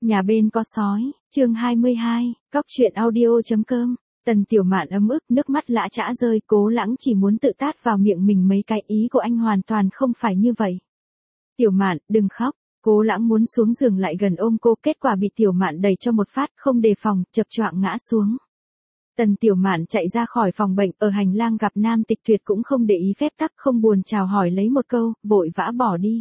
Nhà bên có sói, chương 22, Cóc truyện audio.com. Tần Tiểu Mạn ấm ức, nước mắt lã chã rơi, Cố Lãng chỉ muốn tự tát vào miệng mình mấy cái, ý của anh hoàn toàn không phải như vậy. Tiểu Mạn, đừng khóc. Cố Lãng muốn xuống giường lại gần ôm cô, kết quả bị Tiểu Mạn đẩy cho một phát, không đề phòng, chập choạng ngã xuống. Tần Tiểu Mạn chạy ra khỏi phòng bệnh, ở hành lang gặp Nam Tịch Tuyệt cũng không để ý phép tắc, không buồn chào hỏi lấy một câu, vội vã bỏ đi.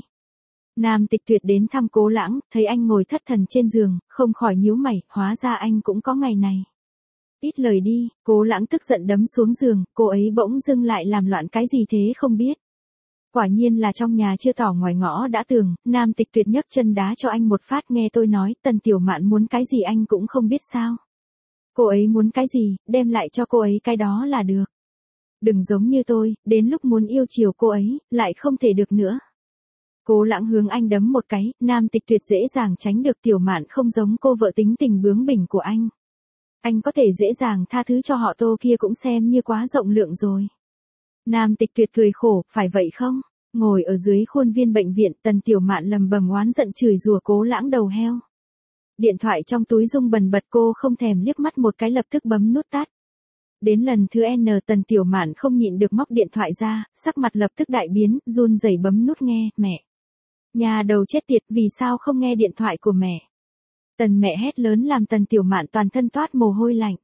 Nam Tịch Tuyệt đến thăm Cố Lãng, thấy anh ngồi thất thần trên giường, không khỏi nhíu mày, hóa ra anh cũng có ngày này. Ít lời đi, Cố Lãng tức giận đấm xuống giường, cô ấy bỗng dưng lại làm loạn cái gì thế không biết. Quả nhiên là trong nhà chưa tỏ ngoài ngõ đã tường, Nam Tịch Tuyệt nhấc chân đá cho anh một phát, nghe tôi nói, Tần Tiểu Mạn muốn cái gì anh cũng không biết sao. Cô ấy muốn cái gì, đem lại cho cô ấy cái đó là được. Đừng giống như tôi, đến lúc muốn yêu chiều cô ấy, lại không thể được nữa. Cố Lãng hướng anh đấm một cái, Nam Tịch Tuyệt dễ dàng tránh được. Tiểu Mạn không giống cô vợ tính tình bướng bỉnh của anh. Anh có thể dễ dàng tha thứ cho họ Tô kia cũng xem như quá rộng lượng rồi. Nam Tịch Tuyệt cười khổ, phải vậy không? Ngồi ở dưới khuôn viên bệnh viện, Tần Tiểu Mạn lầm bầm oán giận chửi rủa Cố Lãng đầu heo. Điện thoại trong túi rung bần bật, cô không thèm liếc mắt một cái lập tức bấm nút tắt. Đến lần thứ N, Tần Tiểu Mạn không nhịn được móc điện thoại ra, sắc mặt lập tức đại biến, run rẩy bấm nút nghe, mẹ. Nhà đầu chết tiệt, vì sao không nghe điện thoại của mẹ? Tần mẹ hét lớn làm Tần Tiểu Mạn toàn thân toát mồ hôi lạnh.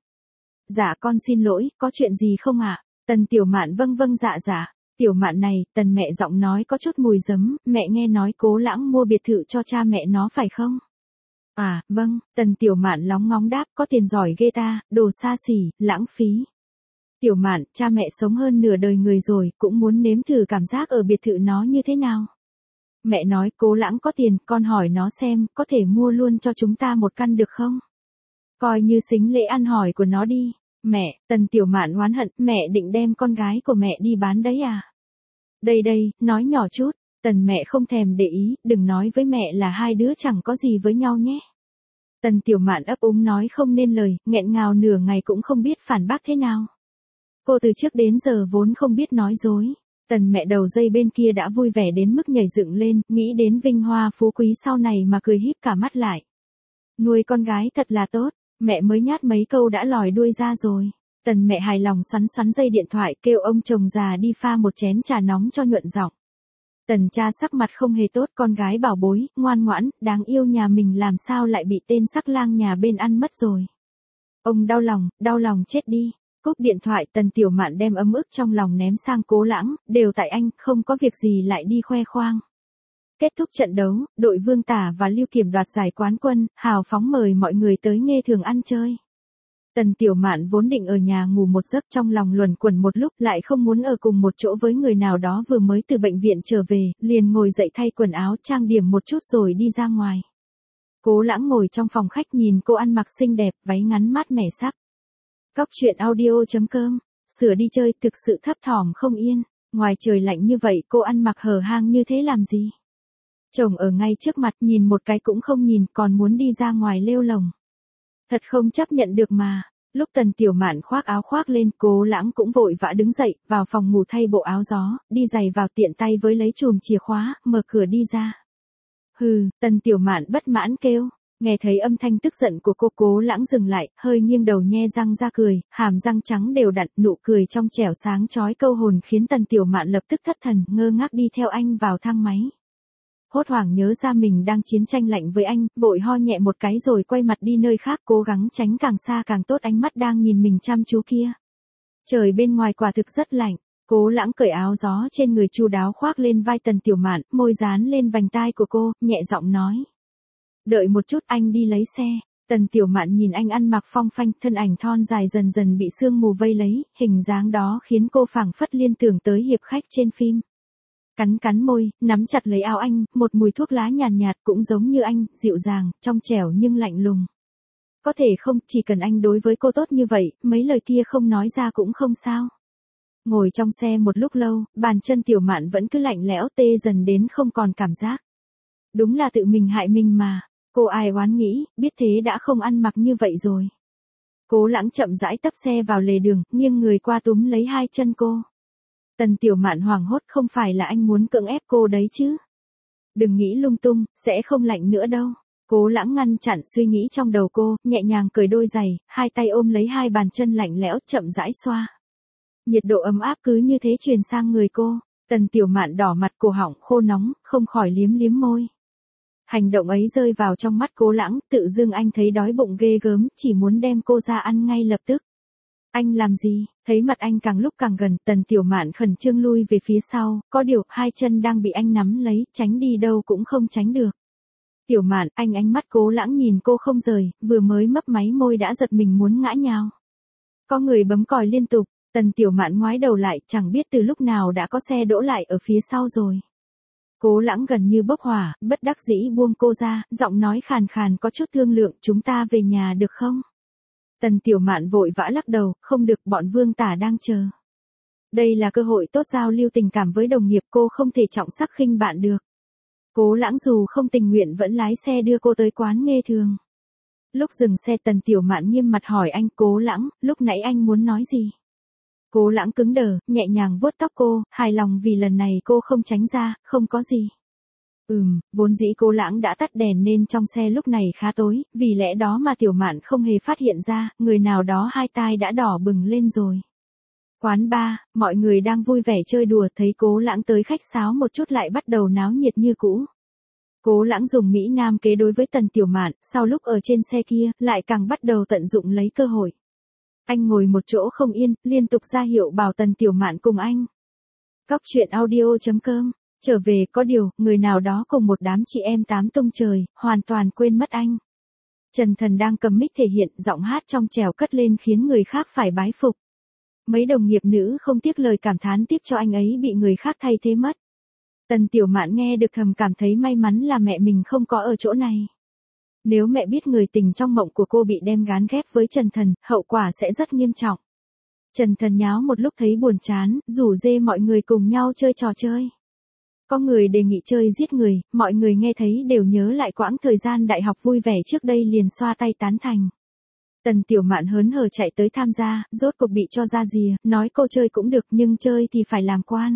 Dạ con xin lỗi, có chuyện gì không ạ? Tần Tiểu Mạn vâng vâng dạ dạ. Tiểu Mạn này, Tần mẹ giọng nói có chút mùi giấm, mẹ nghe nói Cố Lãng mua biệt thự cho cha mẹ nó phải không? À, vâng, Tần Tiểu Mạn lóng ngóng đáp, có tiền giỏi ghê ta, đồ xa xỉ, lãng phí. Tiểu Mạn, cha mẹ sống hơn nửa đời người rồi, cũng muốn nếm thử cảm giác ở biệt thự nó như thế nào. Mẹ nói Cố Lãng có tiền, con hỏi nó xem, có thể mua luôn cho chúng ta một căn được không? Coi như xính lễ ăn hỏi của nó đi. Mẹ, Tần Tiểu Mạn oán hận, mẹ định đem con gái của mẹ đi bán đấy à? Đây đây, nói nhỏ chút, Tần mẹ không thèm để ý, đừng nói với mẹ là hai đứa chẳng có gì với nhau nhé. Tần Tiểu Mạn ấp úng nói không nên lời, nghẹn ngào nửa ngày cũng không biết phản bác thế nào. Cô từ trước đến giờ vốn không biết nói dối. Tần mẹ đầu dây bên kia đã vui vẻ đến mức nhảy dựng lên, nghĩ đến vinh hoa phú quý sau này mà cười híp cả mắt lại. Nuôi con gái thật là tốt, mẹ mới nhát mấy câu đã lòi đuôi ra rồi. Tần mẹ hài lòng xoắn xoắn dây điện thoại, kêu ông chồng già đi pha một chén trà nóng cho nhuận giọng. Tần cha sắc mặt không hề tốt, con gái bảo bối, ngoan ngoãn, đáng yêu nhà mình làm sao lại bị tên sắc lang nhà bên ăn mất rồi. Ông đau lòng chết đi. Cúp điện thoại, Tần Tiểu Mạn đem ấm ức trong lòng ném sang Cố Lãng, đều tại anh, không có việc gì lại đi khoe khoang. Kết thúc trận đấu, đội Vương Tả và Lưu Kiểm đoạt giải quán quân, hào phóng mời mọi người tới Nghê Thường ăn chơi. Tần Tiểu Mạn vốn định ở nhà ngủ một giấc, trong lòng luẩn quẩn một lúc, lại không muốn ở cùng một chỗ với người nào đó vừa mới từ bệnh viện trở về, liền ngồi dậy thay quần áo, trang điểm một chút rồi đi ra ngoài. Cố Lãng ngồi trong phòng khách nhìn cô ăn mặc xinh đẹp, váy ngắn mát mẻ sắc. Cóc truyện audio.com, sửa đi chơi thực sự thấp thỏm không yên, ngoài trời lạnh như vậy cô ăn mặc hở hang như thế làm gì? Chồng ở ngay trước mặt nhìn một cái cũng không nhìn, còn muốn đi ra ngoài lêu lồng. Thật không chấp nhận được mà. Lúc Tần Tiểu Mạn khoác áo khoác lên, Cố Lãng cũng vội vã đứng dậy, vào phòng ngủ thay bộ áo gió, đi giày vào tiện tay với lấy chùm chìa khóa, mở cửa đi ra. Hừ, Tần Tiểu Mạn bất mãn kêu. Nghe thấy âm thanh tức giận của cô, Cố Lãng dừng lại, hơi nghiêng đầu nhe răng ra cười, hàm răng trắng đều đặn, nụ cười trong trẻo sáng chói câu hồn khiến Tần Tiểu Mạn lập tức thất thần, ngơ ngác đi theo anh vào thang máy. Hốt hoảng nhớ ra mình đang chiến tranh lạnh với anh, vội ho nhẹ một cái rồi quay mặt đi nơi khác, cố gắng tránh càng xa càng tốt ánh mắt đang nhìn mình chăm chú kia. Trời bên ngoài quả thực rất lạnh. Cố Lãng cởi áo gió trên người chu đáo khoác lên vai Tần Tiểu Mạn, môi dán lên vành tai của cô, nhẹ giọng nói. Đợi một chút, anh đi lấy xe. Tần Tiểu Mạn nhìn anh ăn mặc phong phanh, thân ảnh thon dài dần dần bị sương mù vây lấy, hình dáng đó khiến cô phảng phất liên tưởng tới hiệp khách trên phim. Cắn môi, nắm chặt lấy áo anh, một mùi thuốc lá nhàn nhạt cũng giống như anh, dịu dàng, trong trẻo nhưng lạnh lùng. Có thể không, chỉ cần anh đối với cô tốt như vậy, mấy lời kia không nói ra cũng không sao. Ngồi trong xe một lúc lâu, bàn chân Tiểu Mạn vẫn cứ lạnh lẽo tê dần đến không còn cảm giác. Đúng là tự mình hại mình mà. Cô ai oán nghĩ, biết thế đã không ăn mặc như vậy rồi. Cố Lãng chậm rãi tấp xe vào lề đường, nghiêng người qua túm lấy hai chân cô. Tần Tiểu Mạn hoảng hốt, không phải là anh muốn cưỡng ép cô đấy chứ? Đừng nghĩ lung tung, sẽ không lạnh nữa đâu. Cố Lãng ngăn chặn suy nghĩ trong đầu cô, nhẹ nhàng cởi đôi giày, hai tay ôm lấy hai bàn chân lạnh lẽo chậm rãi xoa. Nhiệt độ ấm áp cứ như thế truyền sang người cô. Tần Tiểu Mạn đỏ mặt, cổ họng khô nóng, không khỏi liếm liếm môi. Hành động ấy rơi vào trong mắt Cố Lãng, tự dưng anh thấy đói bụng ghê gớm, chỉ muốn đem cô ra ăn ngay lập tức. Anh làm gì? Thấy mặt anh càng lúc càng gần, Tần Tiểu Mạn khẩn trương lui về phía sau, có điều, hai chân đang bị anh nắm lấy, tránh đi đâu cũng không tránh được. Tiểu Mạn, anh ánh mắt Cố Lãng nhìn cô không rời, vừa mới mấp máy môi đã giật mình muốn ngã nhào. Có người bấm còi liên tục, Tần Tiểu Mạn ngoái đầu lại, chẳng biết từ lúc nào đã có xe đỗ lại ở phía sau rồi. Cố Lãng gần như bốc hỏa, bất đắc dĩ buông cô ra, giọng nói khàn khàn có chút thương lượng, chúng ta về nhà được không? Tần Tiểu Mạn vội vã lắc đầu, không được, bọn Vương Tả đang chờ. Đây là cơ hội tốt giao lưu tình cảm với đồng nghiệp, cô không thể trọng sắc khinh bạn được. Cố Lãng dù không tình nguyện vẫn lái xe đưa cô tới quán nghe thường. Lúc dừng xe Tần Tiểu Mạn nghiêm mặt hỏi anh, Cố Lãng, lúc nãy anh muốn nói gì? Cố Lãng cứng đờ, nhẹ nhàng vuốt tóc cô, hài lòng vì lần này cô không tránh ra, không có gì. Vốn dĩ Cố Lãng đã tắt đèn nên trong xe lúc này khá tối, vì lẽ đó mà Tiểu Mạn không hề phát hiện ra, người nào đó hai tai đã đỏ bừng lên rồi. Quán bar, mọi người đang vui vẻ chơi đùa, thấy Cố Lãng tới khách sáo một chút lại bắt đầu náo nhiệt như cũ. Cố Lãng dùng Mỹ Nam kế đối với Tần Tiểu Mạn, sau lúc ở trên xe kia, lại càng bắt đầu tận dụng lấy cơ hội. Anh ngồi một chỗ không yên, liên tục ra hiệu bảo Tần Tiểu Mạn cùng anh. Cóc truyện audio.com, trở về, có điều, người nào đó cùng một đám chị em tám tung trời, hoàn toàn quên mất anh. Trần Thần đang cầm mic thể hiện, giọng hát trong trẻo cất lên khiến người khác phải bái phục. Mấy đồng nghiệp nữ không tiếc lời cảm thán tiếc cho anh ấy bị người khác thay thế mất. Tần Tiểu Mạn nghe được thầm cảm thấy may mắn là mẹ mình không có ở chỗ này. Nếu mẹ biết người tình trong mộng của cô bị đem gán ghép với Trần Thần, hậu quả sẽ rất nghiêm trọng. Trần Thần nháo một lúc thấy buồn chán, rủ rê mọi người cùng nhau chơi trò chơi. Có người đề nghị chơi giết người, mọi người nghe thấy đều nhớ lại quãng thời gian đại học vui vẻ trước đây liền xoa tay tán thành. Tần Tiểu Mạn hớn hở chạy tới tham gia, rốt cuộc bị cho ra rìa, nói cô chơi cũng được nhưng chơi thì phải làm quan.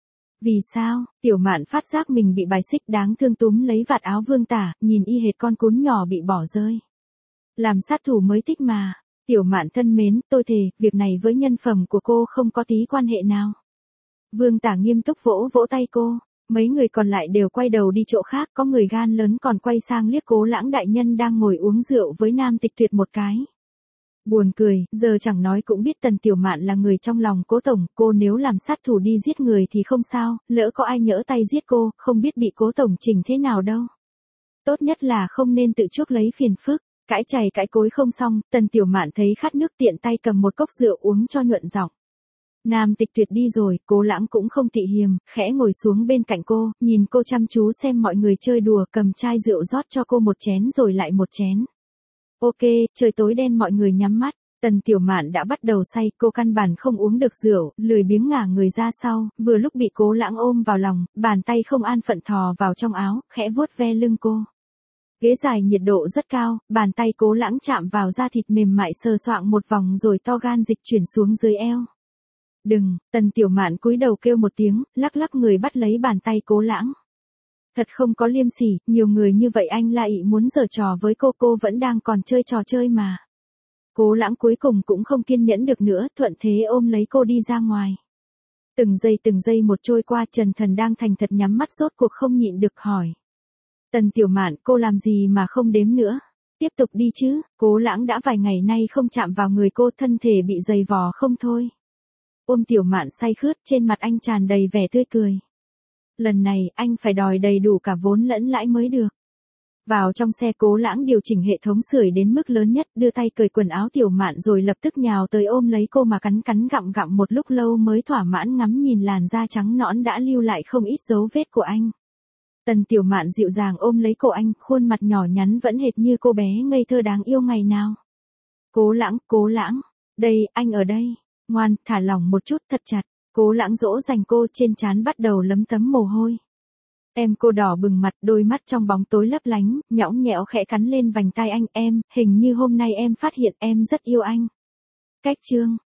Vì sao? Tiểu Mạn phát giác mình bị bài xích đáng thương túm lấy vạt áo Vương Tả, nhìn y hệt con cún nhỏ bị bỏ rơi. Làm sát thủ mới thích mà. Tiểu Mạn thân mến, tôi thề, việc này với nhân phẩm của cô không có tí quan hệ nào. Vương Tả nghiêm túc vỗ vỗ tay cô. Mấy người còn lại đều quay đầu đi chỗ khác, có người gan lớn còn quay sang liếc Cố Lãng đại nhân đang ngồi uống rượu với Nam Tịch Tuyệt một cái. Buồn cười, giờ chẳng nói cũng biết Tần Tiểu Mạn là người trong lòng Cố tổng, cô nếu làm sát thủ đi giết người thì không sao, lỡ có ai nhỡ tay giết cô, không biết bị Cố tổng chỉnh thế nào đâu. Tốt nhất là không nên tự chuốc lấy phiền phức, cãi chày cãi cối không xong, Tần Tiểu Mạn thấy khát nước tiện tay cầm một cốc rượu uống cho nhuận giọng. Nam Tịch Tuyệt đi rồi, Cố Lãng cũng không tị hiềm, khẽ ngồi xuống bên cạnh cô, nhìn cô chăm chú xem mọi người chơi đùa, cầm chai rượu rót cho cô một chén rồi lại một chén. Ok, trời tối đen mọi người nhắm mắt, Tần Tiểu Mạn đã bắt đầu say, cô căn bản không uống được rượu, lười biếng ngả người ra sau, vừa lúc bị Cố Lãng ôm vào lòng, bàn tay không an phận thò vào trong áo, khẽ vuốt ve lưng cô. Ghế dài nhiệt độ rất cao, bàn tay Cố Lãng chạm vào da thịt mềm mại sờ soạng một vòng rồi to gan dịch chuyển xuống dưới eo. Đừng, Tần Tiểu Mạn cúi đầu kêu một tiếng, lắc lắc người bắt lấy bàn tay Cố Lãng. Thật không có liêm sỉ, nhiều người như vậy anh lại muốn giở trò với cô vẫn đang còn chơi trò chơi mà. Cố Lãng cuối cùng cũng không kiên nhẫn được nữa, thuận thế ôm lấy cô đi ra ngoài. Từng giây một trôi qua, Trần Thần đang thành thật nhắm mắt rốt cuộc không nhịn được hỏi. Tần Tiểu Mạn, cô làm gì mà không đếm nữa? Tiếp tục đi chứ, Cố Lãng đã vài ngày nay không chạm vào người cô, thân thể bị dày vò không thôi. Ôm Tiểu Mạn say khướt, trên mặt anh tràn đầy vẻ tươi cười. Lần này, anh phải đòi đầy đủ cả vốn lẫn lãi mới được. Vào trong xe, Cố Lãng điều chỉnh hệ thống sưởi đến mức lớn nhất, đưa tay cởi quần áo Tiểu Mạn rồi lập tức nhào tới ôm lấy cô mà cắn gặm một lúc lâu mới thỏa mãn ngắm nhìn làn da trắng nõn đã lưu lại không ít dấu vết của anh. Tần Tiểu Mạn dịu dàng ôm lấy cổ anh, khuôn mặt nhỏ nhắn vẫn hệt như cô bé ngây thơ đáng yêu ngày nào. Cố Lãng, đây, anh ở đây. Ngoan, thả lỏng một chút, thật chặt. Cố Lãng dỗ dành cô, trên trán bắt đầu lấm tấm mồ hôi. Cô đỏ bừng mặt, đôi mắt trong bóng tối lấp lánh, nhõng nhẽo khẽ cắn lên vành tai anh. Hình như hôm nay em phát hiện em rất yêu anh. Cách chương.